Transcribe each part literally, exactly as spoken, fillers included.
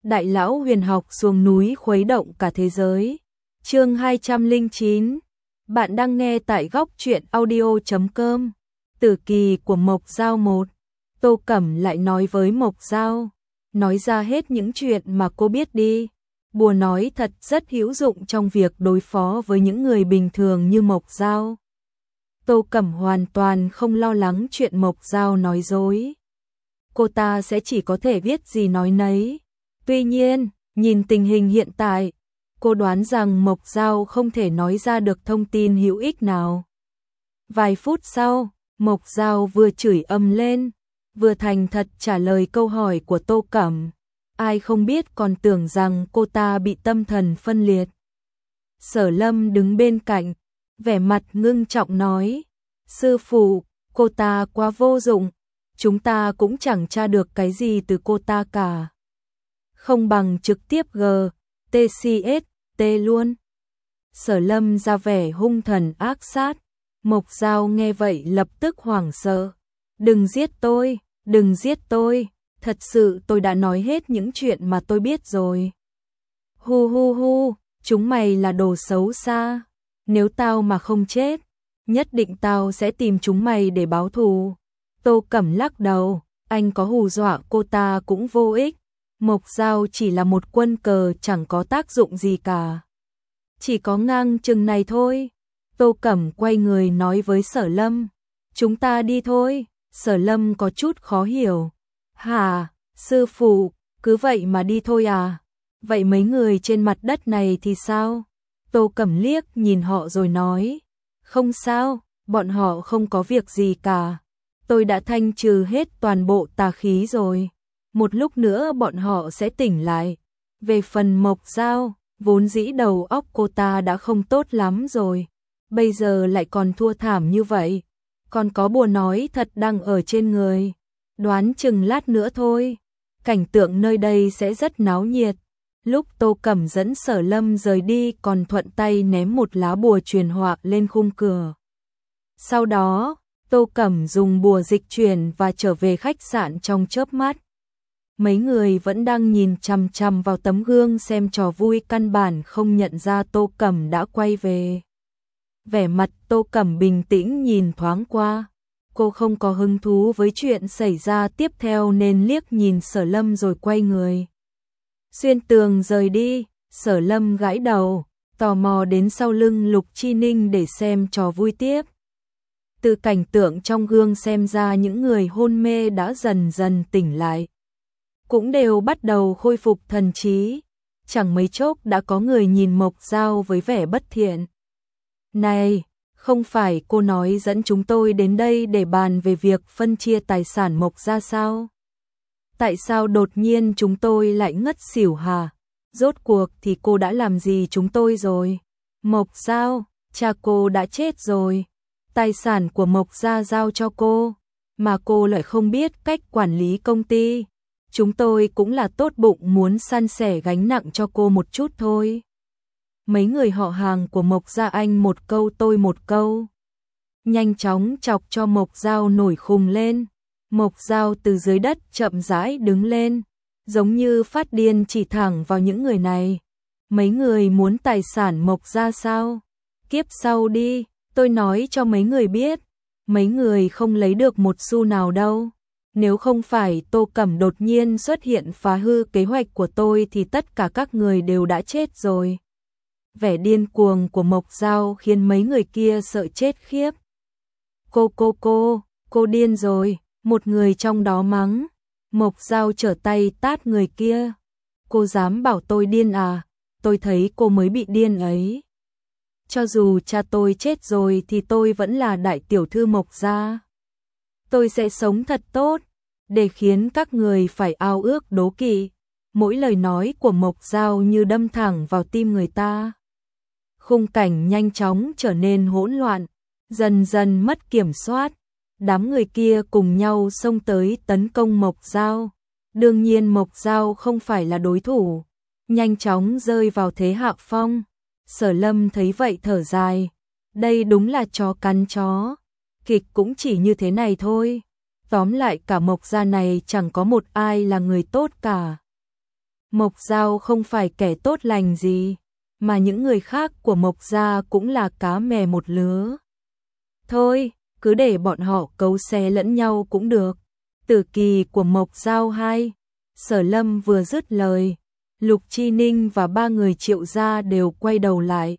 Đại lão huyền học xuống núi khuấy động cả thế giới. Chương hai trăm lẻ chín. Bạn đang nghe tại góc truyện audio chấm com. Tử kỳ của Mộc Dao một. Tô Cẩm lại nói với Mộc Dao, nói ra hết những chuyện mà cô biết đi. Bùa nói thật rất hữu dụng trong việc đối phó với những người bình thường như Mộc Dao. Tô Cẩm hoàn toàn không lo lắng chuyện Mộc Dao nói dối. Cô ta sẽ chỉ có thể biết gì nói nấy. Tuy nhiên, nhìn tình hình hiện tại, cô đoán rằng Mộc Dao không thể nói ra được thông tin hữu ích nào. Vài phút sau, Mộc Dao vừa chửi ầm lên, vừa thành thật trả lời câu hỏi của Tô Cẩm. Ai không biết còn tưởng rằng cô ta bị tâm thần phân liệt. Sở Lâm đứng bên cạnh, vẻ mặt ngưng trọng nói, sư phụ, cô ta quá vô dụng, chúng ta cũng chẳng tra được cái gì từ cô ta cả. Không bằng trực tiếp G, T C S, T luôn. Sở Lâm ra vẻ hung thần ác sát. Mộc Dao nghe vậy lập tức hoảng sợ. Đừng giết tôi, đừng giết tôi, thật sự tôi đã nói hết những chuyện mà tôi biết rồi. Hu hu hu, chúng mày là đồ xấu xa. Nếu tao mà không chết, nhất định tao sẽ tìm chúng mày để báo thù. Tô Cẩm lắc đầu, anh có hù dọa cô ta cũng vô ích. Mộc Dao chỉ là một quân cờ chẳng có tác dụng gì cả. Chỉ có ngang chừng này thôi. Tô Cẩm quay người nói với Sở Lâm, chúng ta đi thôi. Sở Lâm có chút khó hiểu. Hả, sư phụ, cứ vậy mà đi thôi à? Vậy mấy người trên mặt đất này thì sao? Tô Cẩm liếc nhìn họ rồi nói, không sao, bọn họ không có việc gì cả. Tôi đã thanh trừ hết toàn bộ tà khí rồi. Một lúc nữa bọn họ sẽ tỉnh lại. Về phần Mộc Dao, vốn dĩ đầu óc cô ta đã không tốt lắm rồi. Bây giờ lại còn thua thảm như vậy. Còn có bùa nói thật đang ở trên người. Đoán chừng lát nữa thôi. Cảnh tượng nơi đây sẽ rất náo nhiệt. Lúc Tô Cẩm dẫn Sở Lâm rời đi còn thuận tay ném một lá bùa truyền họa lên khung cửa. Sau đó, Tô Cẩm dùng bùa dịch chuyển và trở về khách sạn trong chớp mắt. Mấy người vẫn đang nhìn chằm chằm vào tấm gương xem trò vui, căn bản không nhận ra Tô Cẩm đã quay về. Vẻ mặt Tô Cẩm bình tĩnh nhìn thoáng qua. Cô không có hứng thú với chuyện xảy ra tiếp theo nên liếc nhìn Sở Lâm rồi quay người. Xuyên tường rời đi, Sở Lâm gãi đầu, tò mò đến sau lưng Lục Chi Ninh để xem trò vui tiếp. Từ cảnh tượng trong gương xem ra những người hôn mê đã dần dần tỉnh lại. Cũng đều bắt đầu khôi phục thần trí. Chẳng mấy chốc đã có người nhìn Mộc Dao với vẻ bất thiện. Này, không phải cô nói dẫn chúng tôi đến đây để bàn về việc phân chia tài sản Mộc gia sao? Tại sao đột nhiên chúng tôi lại ngất xỉu hả? Rốt cuộc thì cô đã làm gì chúng tôi rồi? Mộc Dao, cha cô đã chết rồi. Tài sản của Mộc gia giao cho cô, mà cô lại không biết cách quản lý công ty. Chúng tôi cũng là tốt bụng muốn san sẻ gánh nặng cho cô một chút thôi. Mấy người họ hàng của Mộc gia anh một câu tôi một câu. Nhanh chóng chọc cho Mộc Dao nổi khùng lên. Mộc Dao từ dưới đất chậm rãi đứng lên, giống như phát điên chỉ thẳng vào những người này. Mấy người muốn tài sản Mộc gia sao? Kiếp sau đi, tôi nói cho mấy người biết. Mấy người không lấy được một xu nào đâu. Nếu không phải Tô Cẩm đột nhiên xuất hiện phá hư kế hoạch của tôi thì tất cả các người đều đã chết rồi. Vẻ điên cuồng của Mộc Dao khiến mấy người kia sợ chết khiếp. Cô cô cô, cô điên rồi, một người trong đó mắng. Mộc Dao trở tay tát người kia. Cô dám bảo tôi điên à? Tôi thấy cô mới bị điên ấy. Cho dù cha tôi chết rồi thì tôi vẫn là đại tiểu thư Mộc gia. Tôi sẽ sống thật tốt, để khiến các người phải ao ước đố kỵ. Mỗi lời nói của Mộc Dao như đâm thẳng vào tim người ta. Khung cảnh nhanh chóng trở nên hỗn loạn, dần dần mất kiểm soát. Đám người kia cùng nhau xông tới tấn công Mộc Dao. Đương nhiên Mộc Dao không phải là đối thủ, nhanh chóng rơi vào thế hạ phong. Sở Lâm thấy vậy thở dài, đây đúng là chó cắn chó. Kịch cũng chỉ như thế này thôi. Tóm lại cả Mộc gia này chẳng có một ai là người tốt cả. Mộc Giao không phải kẻ tốt lành gì, mà những người khác của Mộc gia cũng là cá mè một lứa. Thôi, cứ để bọn họ cấu xé lẫn nhau cũng được. Tử kỳ của Mộc Giao hai. Sở Lâm vừa dứt lời, Lục Chi Ninh và ba người Triệu gia đều quay đầu lại.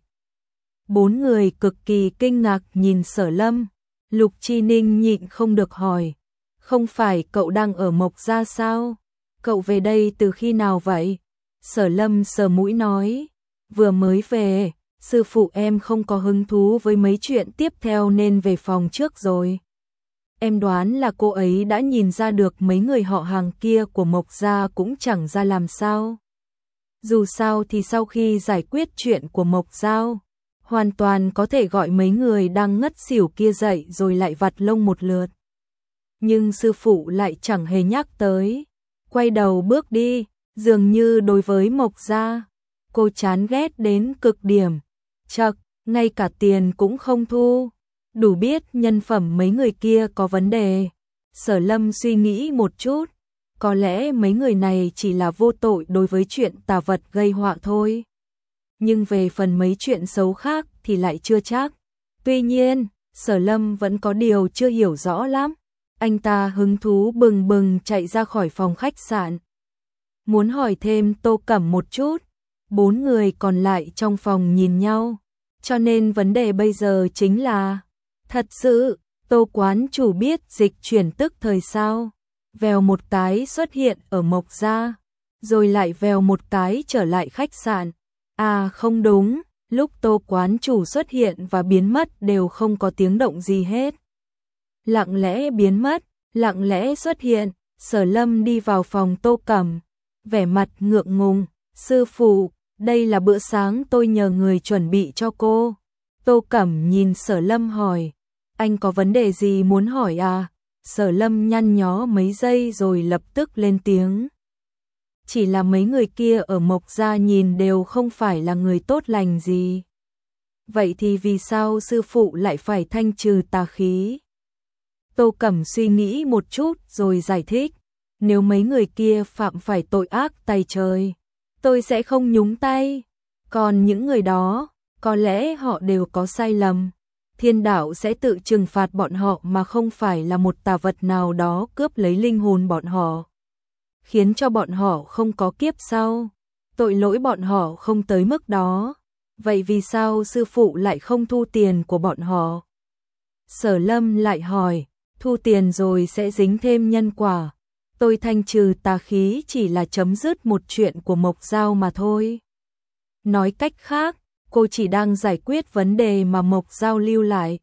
Bốn người cực kỳ kinh ngạc nhìn Sở Lâm. Lục Chi Ninh nhịn không được hỏi, không phải cậu đang ở Mộc gia sao? Cậu về đây từ khi nào vậy? Sở Lâm sờ mũi nói, vừa mới về, sư phụ em không có hứng thú với mấy chuyện tiếp theo nên về phòng trước rồi. Em đoán là cô ấy đã nhìn ra được mấy người họ hàng kia của Mộc gia cũng chẳng ra làm sao. Dù sao thì sau khi giải quyết chuyện của Mộc Giao, hoàn toàn có thể gọi mấy người đang ngất xỉu kia dậy rồi lại vặt lông một lượt. Nhưng sư phụ lại chẳng hề nhắc tới. Quay đầu bước đi, dường như đối với Mộc gia, cô chán ghét đến cực điểm. Chậc, ngay cả tiền cũng không thu. Đủ biết nhân phẩm mấy người kia có vấn đề. Sở Lâm suy nghĩ một chút, có lẽ mấy người này chỉ là vô tội đối với chuyện tà vật gây họa thôi. Nhưng về phần mấy chuyện xấu khác thì lại chưa chắc. Tuy nhiên, Sở Lâm vẫn có điều chưa hiểu rõ lắm. Anh ta hứng thú bừng bừng chạy ra khỏi phòng khách sạn. Muốn hỏi thêm Tô Cẩm một chút. Bốn người còn lại trong phòng nhìn nhau. Cho nên vấn đề bây giờ chính là, thật sự, Tô quán chủ biết dịch chuyển tức thời sao? Vèo một cái xuất hiện ở Mộc gia, rồi lại vèo một cái trở lại khách sạn. À không đúng, lúc Tô quán chủ xuất hiện và biến mất đều không có tiếng động gì hết. Lặng lẽ biến mất, lặng lẽ xuất hiện. Sở Lâm đi vào phòng Tô Cẩm, vẻ mặt ngượng ngùng, sư phụ, đây là bữa sáng tôi nhờ người chuẩn bị cho cô. Tô Cẩm nhìn Sở Lâm hỏi, anh có vấn đề gì muốn hỏi à? Sở Lâm nhăn nhó mấy giây rồi lập tức lên tiếng. Chỉ là mấy người kia ở Mộc gia nhìn đều không phải là người tốt lành gì. Vậy thì vì sao sư phụ lại phải thanh trừ tà khí? Tô Cẩm suy nghĩ một chút rồi giải thích. Nếu mấy người kia phạm phải tội ác tày trời, tôi sẽ không nhúng tay. Còn những người đó, có lẽ họ đều có sai lầm. Thiên đạo sẽ tự trừng phạt bọn họ mà không phải là một tà vật nào đó cướp lấy linh hồn bọn họ, khiến cho bọn họ không có kiếp sau. Tội lỗi bọn họ không tới mức đó. Vậy vì sao sư phụ lại không thu tiền của bọn họ? Sở Lâm lại hỏi, thu tiền rồi sẽ dính thêm nhân quả. Tôi thanh trừ tà khí chỉ là chấm dứt một chuyện của Mộc Giao mà thôi. Nói cách khác, cô chỉ đang giải quyết vấn đề mà Mộc Giao lưu lại.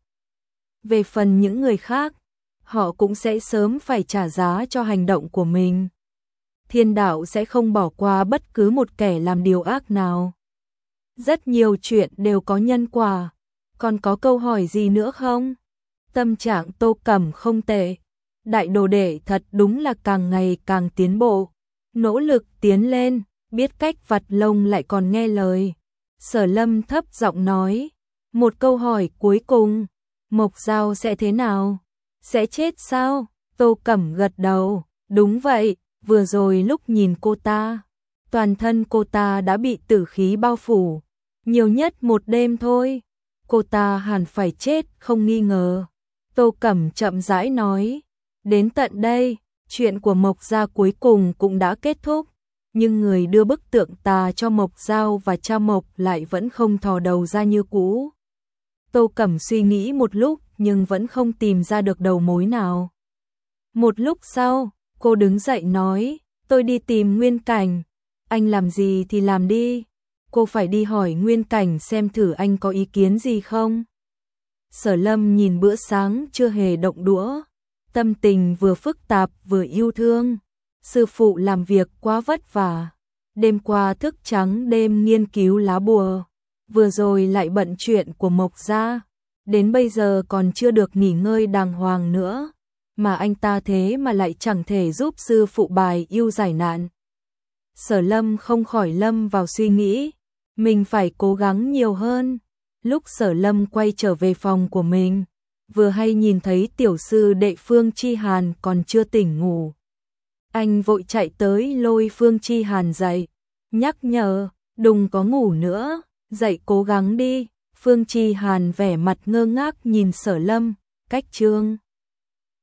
Về phần những người khác, họ cũng sẽ sớm phải trả giá cho hành động của mình. Thiên đạo sẽ không bỏ qua bất cứ một kẻ làm điều ác nào. Rất nhiều chuyện đều có nhân quả. Còn có câu hỏi gì nữa không? Tâm trạng Tô Cẩm không tệ. Đại đồ đệ thật đúng là càng ngày càng tiến bộ. Nỗ lực tiến lên, biết cách vặt lông lại còn nghe lời. Sở Lâm thấp giọng nói. Một câu hỏi cuối cùng. Mộc Giao sẽ thế nào? Sẽ chết sao? Tô Cẩm gật đầu. Đúng vậy, vừa rồi lúc nhìn cô ta, toàn thân cô ta đã bị tử khí bao phủ. Nhiều nhất một đêm thôi. Cô ta hẳn phải chết không nghi ngờ. Tô Cẩm chậm rãi nói. Đến tận đây, chuyện của Mộc Gia cuối cùng cũng đã kết thúc. Nhưng người đưa bức tượng tà cho Mộc Giao và cha Mộc lại vẫn không thò đầu ra như cũ. Tô Cẩm suy nghĩ một lúc nhưng vẫn không tìm ra được đầu mối nào. Một lúc sau, cô đứng dậy nói, tôi đi tìm Nguyên Cảnh. Anh làm gì thì làm đi. Cô phải đi hỏi Nguyên Cảnh xem thử anh có ý kiến gì không. Sở Lâm nhìn bữa sáng chưa hề động đũa. Tâm tình vừa phức tạp vừa yêu thương. Sư phụ làm việc quá vất vả. Đêm qua thức trắng đêm nghiên cứu lá bùa. Vừa rồi lại bận chuyện của Mộc Gia. Đến bây giờ còn chưa được nghỉ ngơi đàng hoàng nữa. Mà anh ta thế mà lại chẳng thể giúp sư phụ bài yêu giải nạn. Sở Lâm không khỏi lâm vào suy nghĩ. Mình phải cố gắng nhiều hơn. Lúc Sở Lâm quay trở về phòng của mình, vừa hay nhìn thấy tiểu sư đệ Phương Chi Hàn còn chưa tỉnh ngủ. Anh vội chạy tới lôi Phương Chi Hàn dậy. nhắc nhở, đừng có ngủ nữa, dậy cố gắng đi. Phương Chi Hàn vẻ mặt ngơ ngác nhìn Sở Lâm, cách Trương